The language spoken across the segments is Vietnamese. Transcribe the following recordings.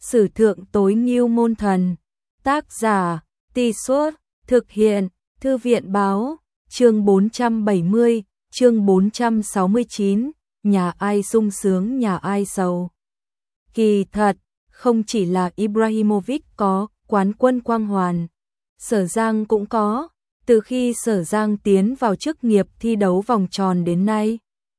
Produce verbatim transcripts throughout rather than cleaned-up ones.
Sử thượng tối ngưu môn thần. Tác giả, Tì Suốt, thực hiện, Thư viện báo, chương bốn trăm bảy mươi, chương bốn trăm sáu mươi chín, nhà ai sung sướng nhà ai sầu. Kỳ thật, không chỉ là Ibrahimovic có quán quân quang hoàn, Sở Giang cũng có, từ khi Sở Giang tiến vào chức nghiệp thi đấu vòng tròn đến nay.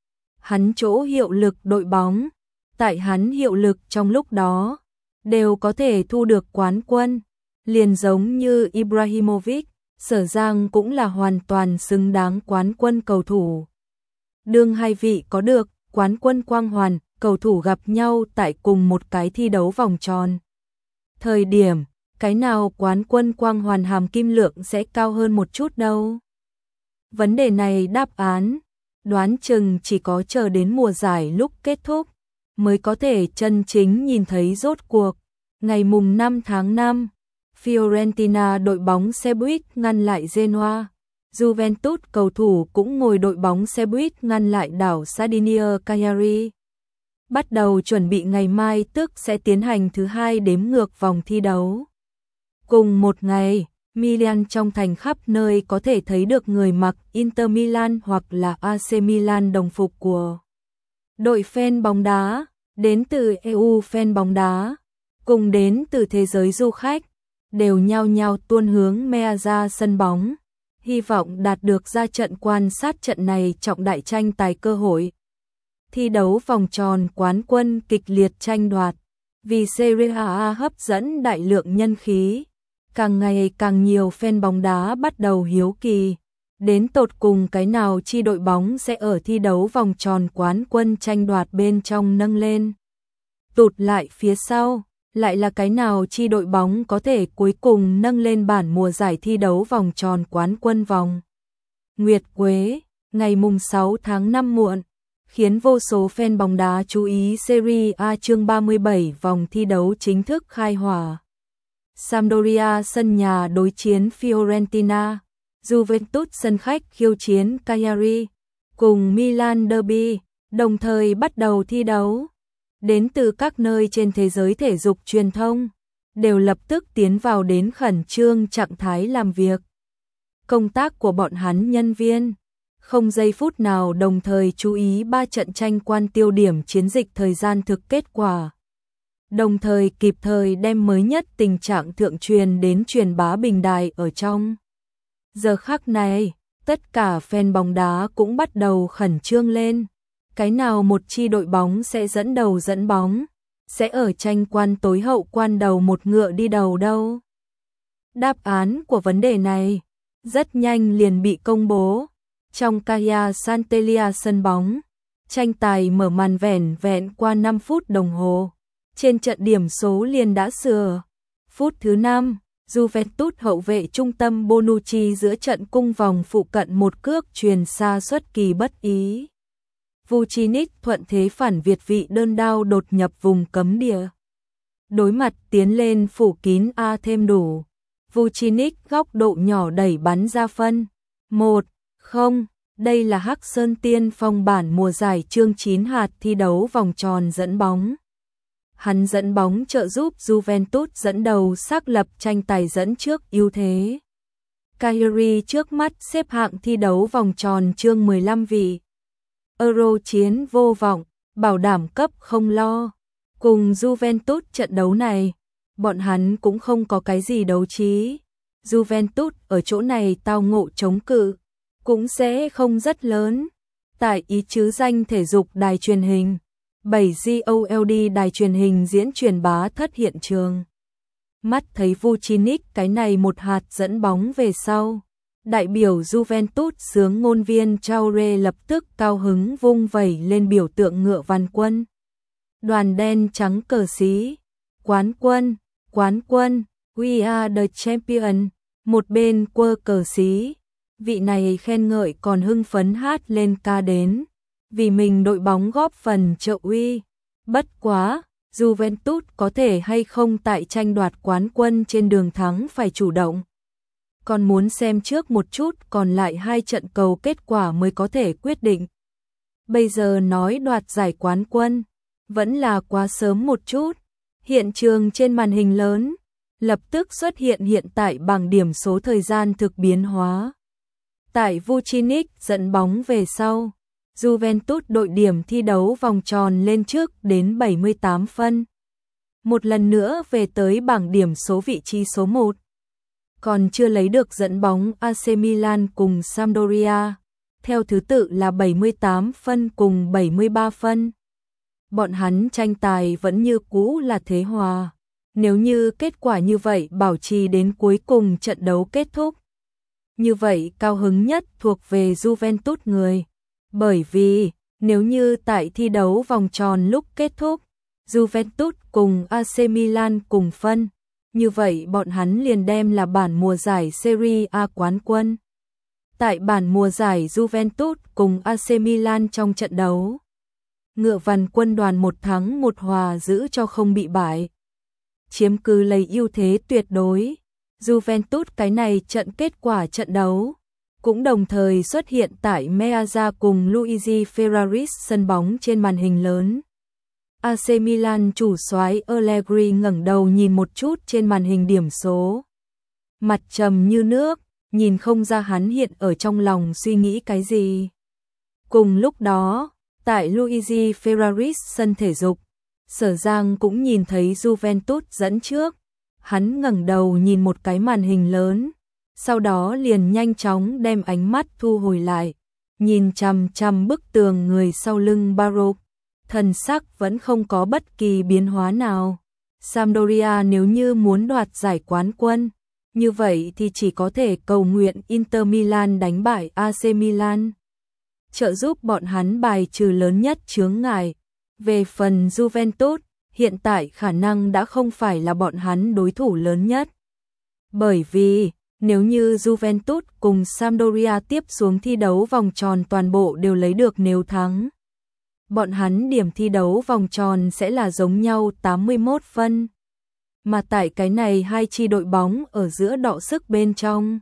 Hắn chỗ hiệu lực đội bóng, tại hắn hiệu lực trong lúc đó, đều có thể thu được quán quân, liền giống như Ibrahimovic, Sở Giang cũng là hoàn toàn xứng đáng quán quân cầu thủ. Đương hai vị có được quán quân quang hoàn, cầu thủ gặp nhau tại cùng một cái thi đấu vòng tròn. Thời điểm, cái nào quán quân quang hoàn hàm kim lượng sẽ cao hơn một chút đâu? Vấn đề này đáp án, đoán chừng chỉ có chờ đến mùa giải lúc kết thúc, mới có thể chân chính nhìn thấy rốt cuộc. Ngày mùng năm tháng năm, Fiorentina đội bóng xe buýt ngăn lại Genoa, Juventus cầu thủ cũng ngồi đội bóng xe buýt ngăn lại đảo Sardinia Cagliari. Bắt đầu chuẩn bị ngày mai tức sẽ tiến hành thứ hai đếm ngược vòng thi đấu. Cùng một ngày, Milan trong thành khắp nơi có thể thấy được người mặc Inter Milan hoặc là a xê Milan đồng phục của đội fan bóng đá, đến từ e u fan bóng đá, cùng đến từ thế giới du khách, đều nhao nhao tuôn hướng Meazza sân bóng, hy vọng đạt được ra trận quan sát trận này trọng đại tranh tài cơ hội. Thi đấu vòng tròn quán quân kịch liệt tranh đoạt, vì Serie A hấp dẫn đại lượng nhân khí, càng ngày càng nhiều fan bóng đá bắt đầu hiếu kỳ, đến tột cùng cái nào chi đội bóng sẽ ở thi đấu vòng tròn quán quân tranh đoạt bên trong nâng lên. Tụt lại phía sau, lại là cái nào chi đội bóng có thể cuối cùng nâng lên bản mùa giải thi đấu vòng tròn quán quân vòng Nguyệt Quế, ngày mùng sáu tháng năm muộn, khiến vô số fan bóng đá chú ý Serie A chương ba mươi bảy vòng thi đấu chính thức khai hỏa. Sampdoria sân nhà đối chiến Fiorentina, Juventus sân khách khiêu chiến Cagliari, cùng Milan Derby, đồng thời bắt đầu thi đấu. Đến từ các nơi trên thế giới thể dục truyền thông, đều lập tức tiến vào đến khẩn trương trạng thái làm việc. Công tác của bọn hắn nhân viên, không giây phút nào đồng thời chú ý ba trận tranh quan tiêu điểm chiến dịch thời gian thực kết quả. Đồng thời kịp thời đem mới nhất tình trạng thượng truyền đến truyền bá bình đài ở trong. Giờ khắc này, tất cả fan bóng đá cũng bắt đầu khẩn trương lên. Cái nào một chi đội bóng sẽ dẫn đầu dẫn bóng, sẽ ở tranh quan tối hậu quan đầu một ngựa đi đầu đâu? Đáp án của vấn đề này rất nhanh liền bị công bố. Trong Cagliari Santelia sân bóng, tranh tài mở màn vẻn vẹn qua năm phút đồng hồ. Trên trận điểm số liền đã sửa. Phút thứ năm, Juventus hậu vệ trung tâm Bonucci giữa trận cung vòng phụ cận một cước truyền xa xuất kỳ bất ý. Vucinic thuận thế phản việt vị đơn đao đột nhập vùng cấm địa. Đối mặt tiến lên phủ kín A thêm đủ. Vucinic góc độ nhỏ đẩy bắn ra phân. một không, đây là Hắc Sơn Tiên Phong bản mùa giải chương chín hạt thi đấu vòng tròn dẫn bóng. Hắn dẫn bóng trợ giúp Juventus dẫn đầu xác lập tranh tài dẫn trước ưu thế. Cagliari trước mắt xếp hạng thi đấu vòng tròn chương mười lăm vị. Euro chiến vô vọng, bảo đảm cấp không lo. Cùng Juventus trận đấu này, bọn hắn cũng không có cái gì đấu trí. Juventus ở chỗ này tao ngộ chống cự, cũng sẽ không rất lớn. Tại ý chứ danh thể dục đài truyền hình, bảy G O L D đài truyền hình diễn truyền bá thất hiện trường. Mắt thấy Vucinic cái này một hạt dẫn bóng về sau. Đại biểu Juventus sướng ngôn viên Traore lập tức cao hứng vung vẩy lên biểu tượng ngựa văn quân. Đoàn đen trắng cờ xí. Quán quân, quán quân, we are the champion. Một bên quơ cờ xí. Vị này khen ngợi còn hưng phấn hát lên ca đến. Vì mình đội bóng góp phần trợ uy. Bất quá, Juventus có thể hay không tại tranh đoạt quán quân trên đường thắng phải chủ động. Còn muốn xem trước một chút còn lại hai trận cầu kết quả mới có thể quyết định. Bây giờ nói đoạt giải quán quân, vẫn là quá sớm một chút. Hiện trường trên màn hình lớn lập tức xuất hiện hiện tại bảng điểm số thời gian thực biến hóa. Tại Vucinic dẫn bóng về sau, Juventus đội điểm thi đấu vòng tròn lên trước đến bảy mươi tám phân. Một lần nữa về tới bảng điểm số vị trí số một. Còn chưa lấy được dẫn bóng a xê Milan cùng Sampdoria, theo thứ tự là bảy mươi tám phân cùng bảy mươi ba phân. Bọn hắn tranh tài vẫn như cũ là thế hòa. Nếu như kết quả như vậy bảo trì đến cuối cùng trận đấu kết thúc, như vậy cao hứng nhất thuộc về Juventus người. Bởi vì, nếu như tại thi đấu vòng tròn lúc kết thúc, Juventus cùng a xê Milan cùng phân, như vậy bọn hắn liền đem là bản mùa giải Serie A quán quân. Tại bản mùa giải Juventus cùng a xê Milan trong trận đấu, ngựa vằn quân đoàn một thắng một hòa giữ cho không bị bại, chiếm cứ lấy ưu thế tuyệt đối. Juventus cái này trận kết quả trận đấu cũng đồng thời xuất hiện tại Meazza cùng Luigi Ferraris sân bóng trên màn hình lớn. a xê Milan chủ soái Allegri ngẩng đầu nhìn một chút trên màn hình điểm số. Mặt trầm như nước, nhìn không ra hắn hiện ở trong lòng suy nghĩ cái gì. Cùng lúc đó, tại Luigi Ferraris sân thể dục, Sở Giang cũng nhìn thấy Juventus dẫn trước. Hắn ngẩng đầu nhìn một cái màn hình lớn, sau đó liền nhanh chóng đem ánh mắt thu hồi lại, nhìn chằm chằm bức tường người sau lưng Baroque, thần sắc vẫn không có bất kỳ biến hóa nào. Sampdoria nếu như muốn đoạt giải quán quân, như vậy thì chỉ có thể cầu nguyện Inter Milan đánh bại a xê Milan, trợ giúp bọn hắn bài trừ lớn nhất chướng ngại. Về phần Juventus, hiện tại khả năng đã không phải là bọn hắn đối thủ lớn nhất. Bởi vì, nếu như Juventus cùng Sampdoria tiếp xuống thi đấu vòng tròn toàn bộ đều lấy được nếu thắng, bọn hắn điểm thi đấu vòng tròn sẽ là giống nhau tám mươi mốt phân. Mà tại cái này hai chi đội bóng ở giữa đọ sức bên trong,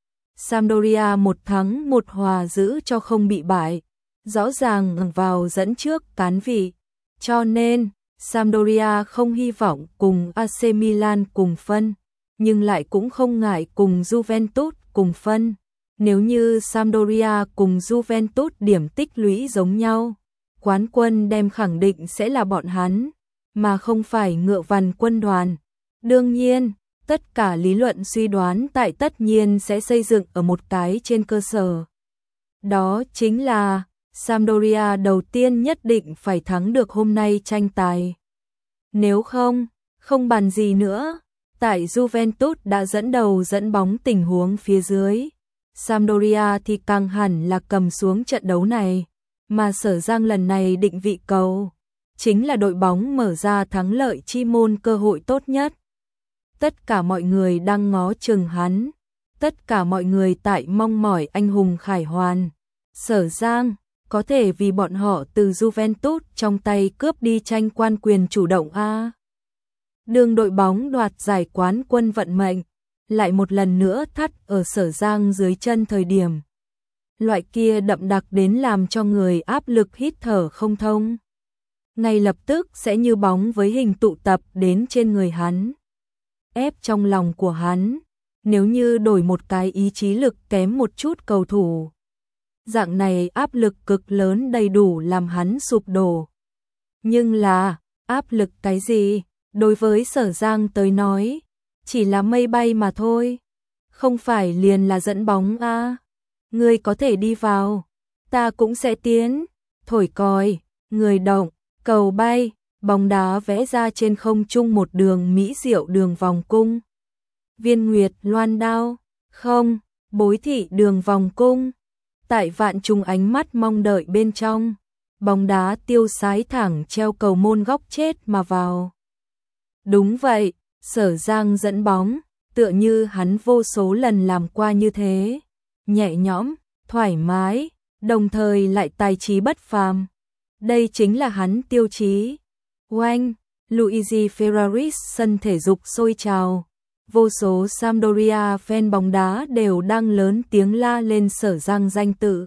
Sampdoria một thắng một hòa giữ cho không bị bại, rõ ràng ngẩng vào dẫn trước cán vị. Cho nên, Sampdoria không hy vọng cùng a xê Milan cùng phân, nhưng lại cũng không ngại cùng Juventus cùng phân. Nếu như Sampdoria cùng Juventus điểm tích lũy giống nhau, quán quân đem khẳng định sẽ là bọn hắn, mà không phải ngựa vằn quân đoàn. Đương nhiên, tất cả lý luận suy đoán tại tất nhiên sẽ xây dựng ở một cái trên cơ sở. Đó chính là Sampdoria đầu tiên nhất định phải thắng được hôm nay tranh tài. Nếu không, không bàn gì nữa. Tại Juventus đã dẫn đầu dẫn bóng tình huống phía dưới, Sampdoria thì càng hẳn là cầm xuống trận đấu này. Mà Sở Giang lần này định vị cầu, chính là đội bóng mở ra thắng lợi chi môn cơ hội tốt nhất. Tất cả mọi người đang ngó chừng hắn, tất cả mọi người tại mong mỏi anh hùng khải hoàn. Sở Giang có thể vì bọn họ từ Juventus trong tay cướp đi tranh quan quyền chủ động a. Đường đội bóng đoạt giải quán quân vận mệnh, lại một lần nữa thắt ở Sở Giang dưới chân thời điểm. Loại kia đậm đặc đến làm cho người áp lực hít thở không thông. Ngay lập tức sẽ như bóng với hình tụ tập đến trên người hắn. Ép trong lòng của hắn, nếu như đổi một cái ý chí lực kém một chút cầu thủ. Dạng này áp lực cực lớn đầy đủ làm hắn sụp đổ. Nhưng là, áp lực cái gì? Đối với Sở Giang tới nói, chỉ là mây bay mà thôi. Không phải liền là dẫn bóng a. À. Ngươi có thể đi vào, ta cũng sẽ tiến. Thổi còi, người động, cầu bay, bóng đá vẽ ra trên không trung một đường mỹ diệu đường vòng cung. Viên nguyệt loan đao, không, bối thị đường vòng cung. Tại vạn trùng ánh mắt mong đợi bên trong, bóng đá tiêu sái thẳng treo cầu môn góc chết mà vào. Đúng vậy, Sở Giang dẫn bóng, tựa như hắn vô số lần làm qua như thế. Nhẹ nhõm, thoải mái, đồng thời lại tài trí bất phàm. Đây chính là hắn tiêu chí. Oanh, Luigi Ferraris sân thể dục sôi trào. Vô số Sampdoria fan bóng đá đều đang lớn tiếng la lên Sở Giang danh tự.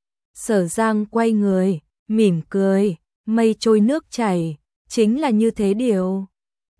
Sở Giang quay người, mỉm cười, mây trôi nước chảy, chính là như thế điều.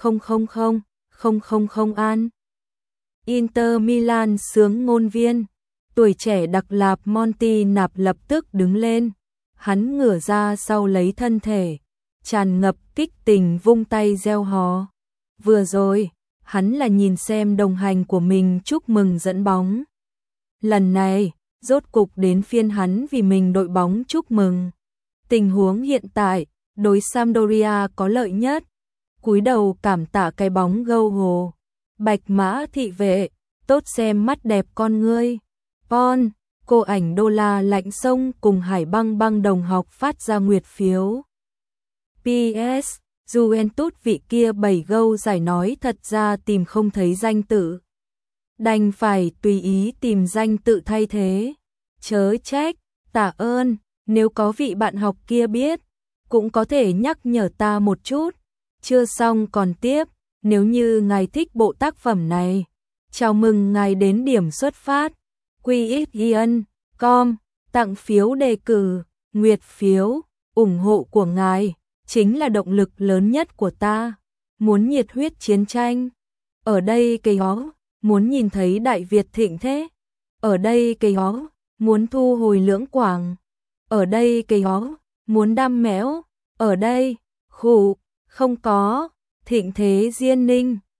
không không không, không không không an. Inter Milan sướng ngôn viên, tuổi trẻ đặc lạp Monty nạp lập tức đứng lên, hắn ngửa ra sau lấy thân thể, tràn ngập kích tình vung tay reo hò. Vừa rồi, hắn là nhìn xem đồng hành của mình chúc mừng dẫn bóng. Lần này, rốt cục đến phiên hắn vì mình đội bóng chúc mừng. Tình huống hiện tại, đối Sampdoria có lợi nhất. Cúi đầu cảm tạ cái bóng gâu hồ. Bạch mã thị vệ, tốt xem mắt đẹp con ngươi. Pon, cô ảnh đô la lạnh sông cùng Hải Băng Băng đồng học phát ra nguyệt phiếu. pê ét, Juventus vị kia bảy gâu giải nói thật ra tìm không thấy danh tự. Đành phải tùy ý tìm danh tự thay thế. Chớ trách, tạ ơn, nếu có vị bạn học kia biết, cũng có thể nhắc nhở ta một chút. Chưa xong còn tiếp, nếu như ngài thích bộ tác phẩm này, chào mừng ngài đến điểm xuất phát. quy ích giê chấm com, tặng phiếu đề cử, nguyệt phiếu, ủng hộ của ngài chính là động lực lớn nhất của ta. Muốn nhiệt huyết chiến tranh, ở đây cây ó, muốn nhìn thấy Đại Việt thịnh thế, ở đây cây ó, muốn thu hồi Lưỡng Quảng, ở đây cây ó, muốn đam mẽo, ở đây, khủ, không có, thịnh thế Diên Ninh.